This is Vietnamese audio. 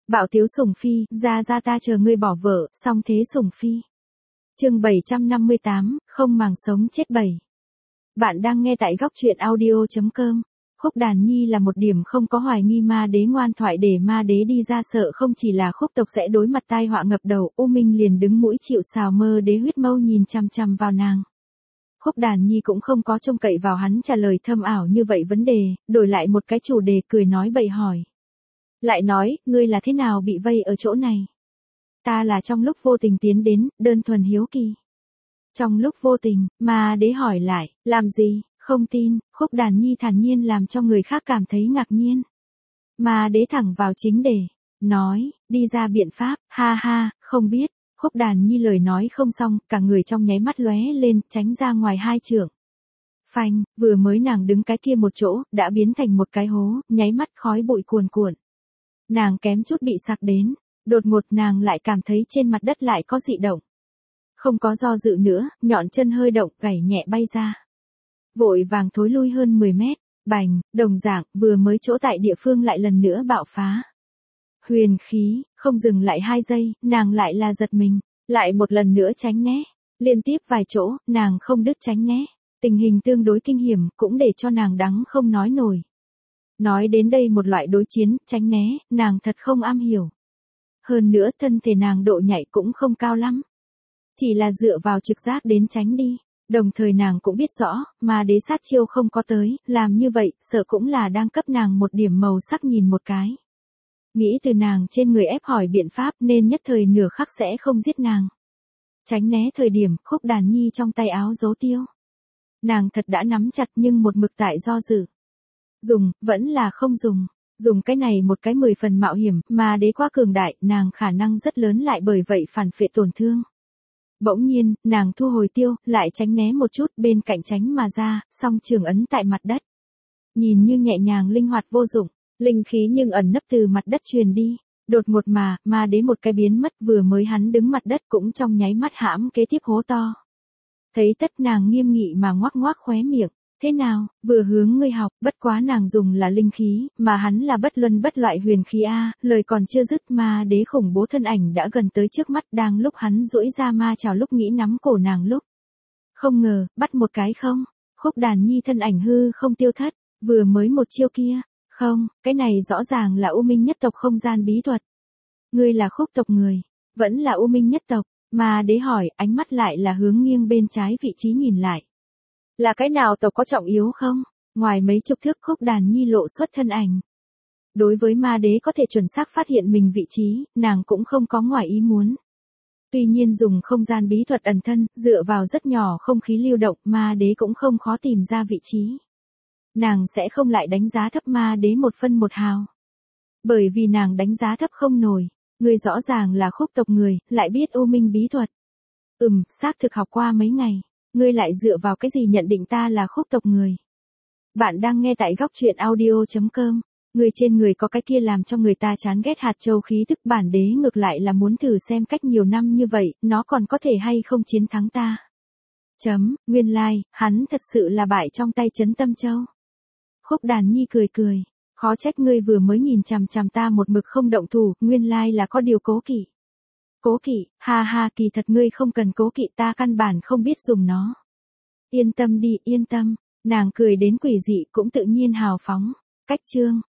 Bạo tiếu sủng phi, ra ta chờ ngươi bỏ vợ, xong thế sủng phi. Chương 758, không màng sống chết 7. Bạn đang nghe tại góc truyện audio.com. Khúc Đàn Nhi là một điểm không có hoài nghi ma đế ngoan thoại để ma đế đi ra sợ không chỉ là khúc tộc sẽ đối mặt tai họa ngập đầu, U Minh liền đứng mũi chịu sào mơ đế huyết mâu nhìn chằm chằm vào nàng. Khúc Đàn Nhi cũng không có trông cậy vào hắn trả lời thâm ảo như vậy vấn đề, đổi lại một cái chủ đề cười nói bậy hỏi. Lại nói, ngươi là thế nào bị vây ở chỗ này? Ta là trong lúc vô tình tiến đến, đơn thuần hiếu kỳ. Trong lúc vô tình, ma đế hỏi lại, làm gì, không tin, Khúc Đàn Nhi thản nhiên làm cho người khác cảm thấy ngạc nhiên. Ma đế thẳng vào chính đề, nói, đi ra biện pháp, ha ha, không biết. Khúc Đàn Nhi lời nói không xong, cả người trong nháy mắt lóe lên, tránh ra ngoài hai trượng. Phanh, vừa mới nàng đứng cái kia một chỗ, đã biến thành một cái hố, nháy mắt khói bụi cuồn cuộn. Nàng kém chút bị sặc đến, đột ngột nàng lại cảm thấy trên mặt đất lại có dị động. Không có do dự nữa, nhọn chân hơi động, gảy nhẹ bay ra. Vội vàng thối lui hơn 10 mét, bành, đồng dạng, vừa mới chỗ tại địa phương lại lần nữa bạo phá. Huyền khí, không dừng lại 2 giây, nàng lại là giật mình, lại một lần nữa tránh né. Liên tiếp vài chỗ, nàng không đứt tránh né. Tình hình tương đối kinh hiểm, cũng để cho nàng đắng không nói nổi. Nói đến đây một loại đối chiến, tránh né, nàng thật không am hiểu. Hơn nữa thân thể nàng độ nhạy cũng không cao lắm. Chỉ là dựa vào trực giác đến tránh đi. Đồng thời nàng cũng biết rõ, mà đế sát chiêu không có tới, làm như vậy, sợ cũng là đang cấp nàng một điểm màu sắc nhìn một cái. Nghĩ từ nàng trên người ép hỏi biện pháp nên nhất thời nửa khắc sẽ không giết nàng. Tránh né thời điểm, Khúc Đàn Nhi trong tay áo giấu tiêu. Nàng thật đã nắm chặt nhưng một mực tại do dự. Dùng, vẫn là không dùng. Dùng cái này một cái 10 phần mạo hiểm, mà đế quá cường đại, nàng khả năng rất lớn lại bởi vậy phản phệ tổn thương. Bỗng nhiên, nàng thu hồi tiêu, lại tránh né một chút bên cạnh tránh mà ra, song trường ấn tại mặt đất. Nhìn như nhẹ nhàng linh hoạt vô dụng, linh khí nhưng ẩn nấp từ mặt đất truyền đi. Đột ngột mà đế một cái biến mất vừa mới hắn đứng mặt đất cũng trong nháy mắt hãm kế tiếp hố to. Thấy tất nàng nghiêm nghị mà ngoác ngoác khóe miệng. Thế nào, vừa hướng ngươi học, bất quá nàng dùng là linh khí, mà hắn là bất luân bất loại huyền khí A, lời còn chưa dứt ma đế khủng bố thân ảnh đã gần tới trước mắt đang lúc hắn duỗi ra ma chào lúc nghĩ nắm cổ nàng lúc. Không ngờ, bắt một cái không, Khúc Đàn Nhi thân ảnh hư không tiêu thất, vừa mới một chiêu kia, không, cái này rõ ràng là U Minh nhất tộc không gian bí thuật. Ngươi là Khúc tộc người, vẫn là U Minh nhất tộc, ma đế hỏi, ánh mắt lại là hướng nghiêng bên trái vị trí nhìn lại. Là cái nào tộc có trọng yếu không? Ngoài mấy chục thước Khúc Đàn Nhi lộ xuất thân ảnh. Đối với ma đế có thể chuẩn xác phát hiện mình vị trí, nàng cũng không có ngoài ý muốn. Tuy nhiên dùng không gian bí thuật ẩn thân, dựa vào rất nhỏ không khí lưu động, ma đế cũng không khó tìm ra vị trí. Nàng sẽ không lại đánh giá thấp ma đế một phân một hào. Bởi vì nàng đánh giá thấp không nổi, người rõ ràng là Khúc tộc người, lại biết U Minh bí thuật. Xác thực học qua mấy ngày. Ngươi lại dựa vào cái gì nhận định ta là Khúc tộc người? Bạn đang nghe tại góc truyện audio.com. Người trên người có cái kia làm cho người ta chán ghét hạt châu khí tức bản đế ngược lại là muốn thử xem cách nhiều năm như vậy, nó còn có thể hay không chiến thắng ta. Nguyên lai, hắn thật sự là bại trong tay Trấn Tâm Châu. Khúc Đàn Nhi cười cười. Khó trách ngươi vừa mới nhìn chằm chằm ta một mực không động thủ, nguyên lai là có điều cố kỵ. Cố kỵ, ha ha, kỳ thật ngươi không cần cố kỵ, ta căn bản không biết dùng nó. Yên tâm đi, yên tâm, nàng cười đến quỷ dị cũng tự nhiên hào phóng. Cách chương.